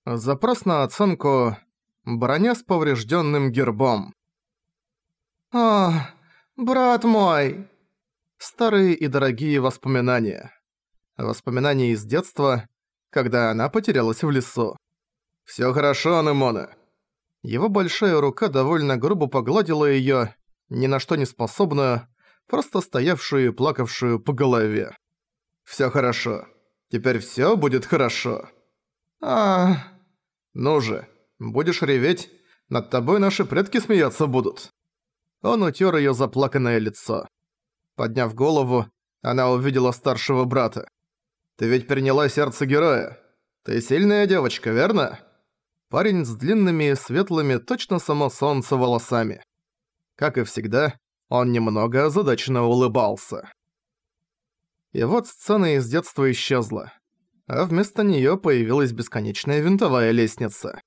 Запрос на оценку «Броня с поврежденным гербом». Брат мой!» Старые и дорогие воспоминания. Воспоминания из детства, когда она потерялась в лесу. «Всё хорошо, Анемона». Его большая рука довольно грубо погладила её, ни на что не способную, просто стоявшую и плакавшую по голове. «Всё хорошо. Теперь всё будет хорошо». «Ну же, будешь реветь, над тобой наши предки смеяться будут». Он утер её заплаканное лицо. Подняв голову, она увидела старшего брата. «Ты ведь приняла сердце героя. Ты сильная девочка, верно?» Парень с длинными, светлыми, точно само солнце волосами. Как и всегда, он немного озадаченно улыбался. И вот сцена из детства исчезла, а вместо неё появилась бесконечная винтовая лестница.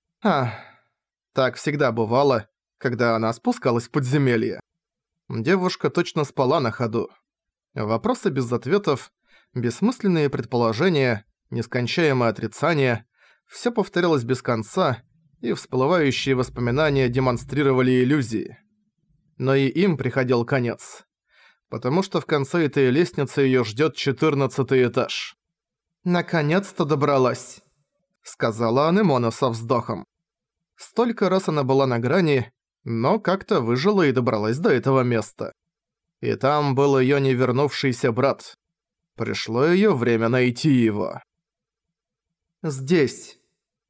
Так всегда бывало, когда она спускалась в подземелье. Девушка точно спала на ходу. Вопросы без ответов, бессмысленные предположения, нескончаемое отрицание – всё повторялось без конца, и всплывающие воспоминания демонстрировали иллюзии. Но и им приходил конец, потому что в конце этой лестницы её ждёт 14-й этаж. «Наконец-то добралась», — сказала Анемона со вздохом. Столько раз она была на грани, но как-то выжила и добралась до этого места. И там был её не вернувшийся брат. Пришло её время найти его. Здесь.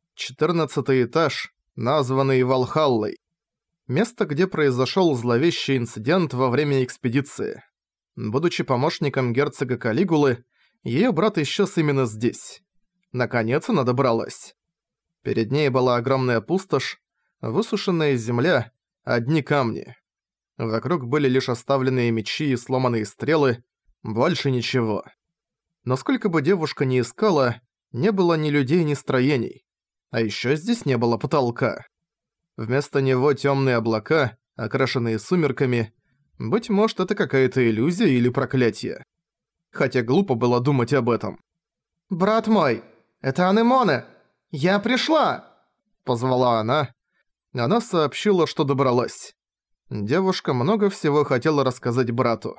14-й этаж, названный Валхаллой. Место, где произошёл зловещий инцидент во время экспедиции. Будучи помощником герцога Калигулы, её брат исчез именно здесь. Наконец она добралась. Перед ней была огромная пустошь, высушенная земля, одни камни. Вокруг были лишь оставленные мечи и сломанные стрелы, больше ничего. Но сколько бы девушка ни искала, не было ни людей, ни строений. А ещё здесь не было потолка. Вместо него тёмные облака, окрашенные сумерками. Быть может, это какая-то иллюзия или проклятие. Хотя глупо было думать об этом. «Брат мой, это Анемона! Я пришла!» Позвала она. Она сообщила, что добралась. Девушка много всего хотела рассказать брату.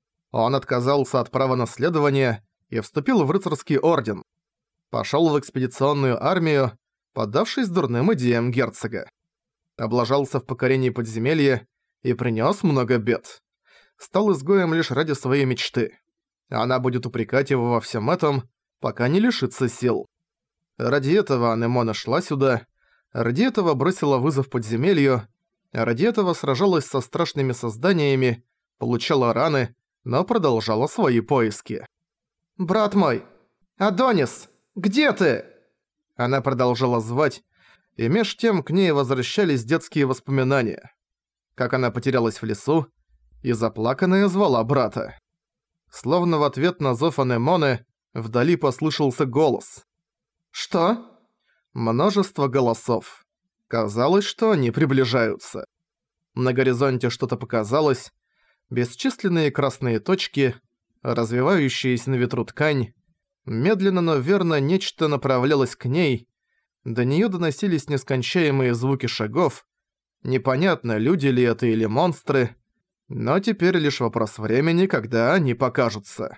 Он отказался от права наследования и вступил в рыцарский орден. Пошёл в экспедиционную армию, поддавшись дурным идеям герцога. Облажался в покорении подземелья и принёс много бед. Стал изгоем лишь ради своей мечты. Она будет упрекать его во всем этом, пока не лишится сил. Ради этого Анемона шла сюда, ради этого бросила вызов подземелью, ради этого сражалась со страшными созданиями, получала раны, но продолжала свои поиски. «Брат мой! Адонис! Где ты?» Она продолжала звать, и меж тем к ней возвращались детские воспоминания. Как она потерялась в лесу, и заплаканная звала брата. Словно в ответ на зов Анемоны, вдали послышался голос. «Что?» Множество голосов. Казалось, что они приближаются. На горизонте что-то показалось, бесчисленные красные точки, развивающиеся на ветру ткань. Медленно, но верно нечто направлялось к ней. До неё доносились нескончаемые звуки шагов. Непонятно, люди ли это или монстры. Но теперь лишь вопрос времени, когда они покажутся.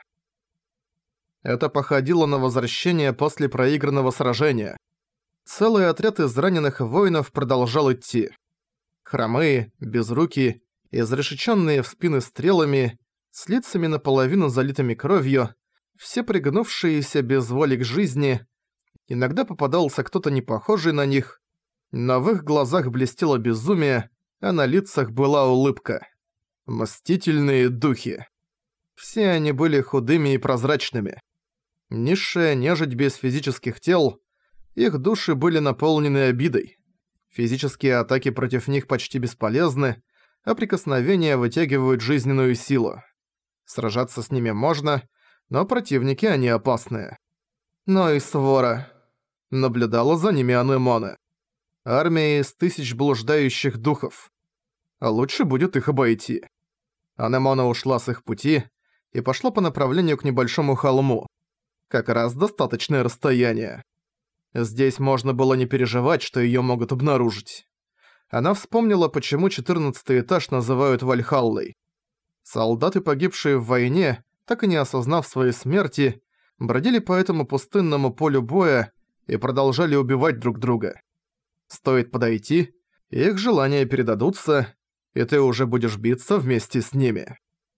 Это походило на возвращение после проигранного сражения. Целый отряд из раненых воинов продолжал идти. Хромые, безрукие, изрешечённые в спины стрелами, с лицами наполовину залитыми кровью, все пригнувшиеся без воли к жизни. Иногда попадался кто-то не похожий на них, но в их глазах блестело безумие, а на лицах была улыбка. Мстительные духи. Все они были худыми и прозрачными. Низшая нежить без физических тел, их души были наполнены обидой. Физические атаки против них почти бесполезны, а прикосновения вытягивают жизненную силу. Сражаться с ними можно, но противники они опасные. Но и свора. Наблюдала за ними Анемона. Армия из 1000 блуждающих духов. А лучше будет их обойти. Анемона ушла с их пути и пошла по направлению к небольшому холму. Как раз достаточное расстояние. Здесь можно было не переживать, что её могут обнаружить. Она вспомнила, почему 14-й этаж называют Вальхаллой. Солдаты, погибшие в войне, так и не осознав своей смерти, бродили по этому пустынному полю боя и продолжали убивать друг друга. Стоит подойти, и их желания передадутся, и ты уже будешь биться вместе с ними.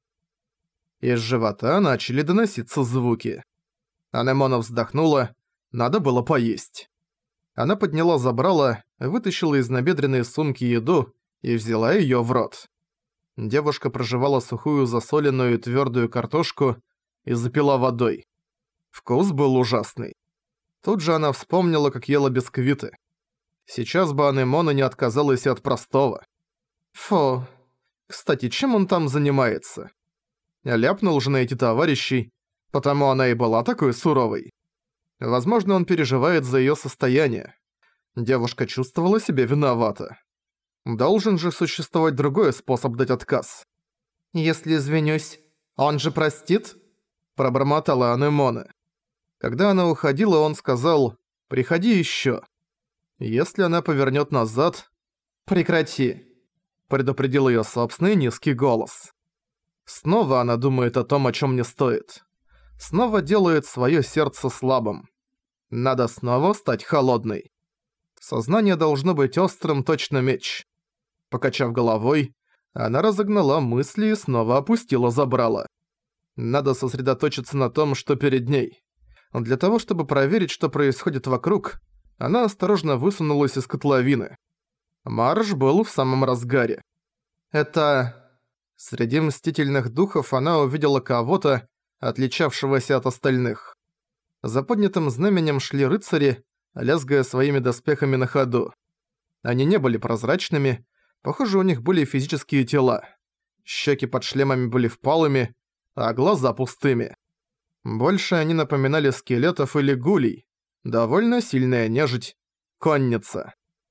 Из живота начали доноситься звуки. Анемона вздохнула, надо было поесть. Она подняла забрало, вытащила из набедренной сумки еду и взяла её в рот. Девушка прожевала сухую засоленную твёрдую картошку и запила водой. Вкус был ужасный. Тут же она вспомнила, как ела бисквиты. Сейчас бы Анемона не отказалась и от простого. Фу. Кстати, чем он там занимается? Ляпнул же на эти товарищей, потому она и была такой суровой. Возможно, он переживает за её состояние. Девушка чувствовала себя виновата. Должен же существовать другой способ дать отказ. «Если извинюсь, он же простит?» Пробормотала Анемона. Когда она уходила, он сказал «Приходи ещё». Если она повернёт назад... «Прекрати», — предупредил её собственный низкий голос. Снова она думает о том, о чём не стоит. Снова делает своё сердце слабым. Надо снова стать холодной. Сознание должно быть острым, точно меч. Покачав головой, она разогнала мысли и снова опустила забрало. Надо сосредоточиться на том, что перед ней. Для того, чтобы проверить, что происходит вокруг, она осторожно высунулась из котловины. Марш был в самом разгаре. Это... Среди мстительных духов она увидела кого-то, отличавшегося от остальных. За поднятым знаменем шли рыцари, лязгая своими доспехами на ходу. Они не были прозрачными, похоже, у них были физические тела. Щеки под шлемами были впалыми, а глаза пустыми. Больше они напоминали скелетов или гулей. Довольно сильная нежить. Конница.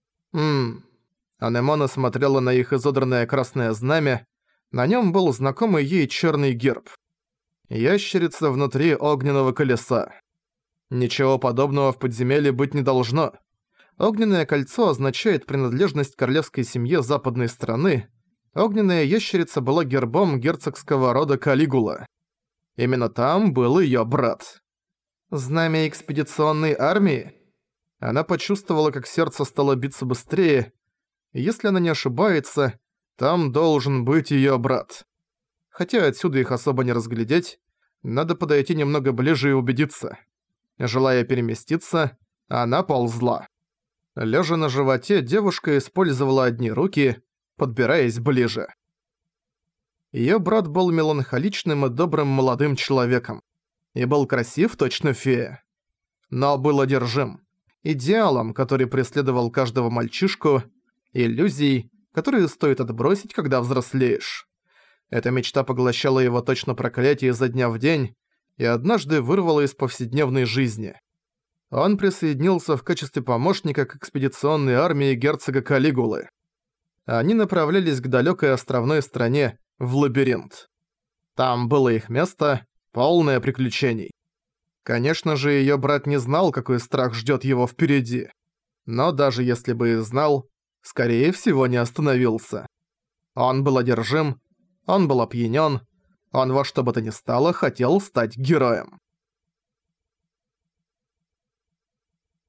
Анемона смотрела на их изодранное красное знамя. На нём был знакомый ей чёрный герб. Ящерица внутри огненного колеса. Ничего подобного в подземелье быть не должно. Огненное кольцо означает принадлежность королевской семье западной страны. Огненная ящерица была гербом герцогского рода Калигула. Именно там был её брат. Знамя экспедиционной армии? Она почувствовала, как сердце стало биться быстрее. Если она не ошибается, там должен быть её брат. Хотя отсюда их особо не разглядеть, надо подойти немного ближе и убедиться. Желая переместиться, она ползла. Лежа на животе, девушка использовала одни руки, подбираясь ближе. Её брат был меланхоличным и добрым молодым человеком. И был красив, точно фея. Но был одержим. Идеалом, который преследовал каждого мальчишку, иллюзией, которые стоит отбросить, когда взрослеешь. Эта мечта поглощала его точно проклятие изо дня в день и однажды вырвала из повседневной жизни. Он присоединился в качестве помощника к экспедиционной армии герцога Калигулы. Они направлялись к далёкой островной стране, в лабиринт. Там было их место, полное приключений. Конечно же, её брат не знал, какой страх ждёт его впереди. Но даже если бы и знал, скорее всего, не остановился. Он был одержим, он был опьянён, он во что бы то ни стало хотел стать героем.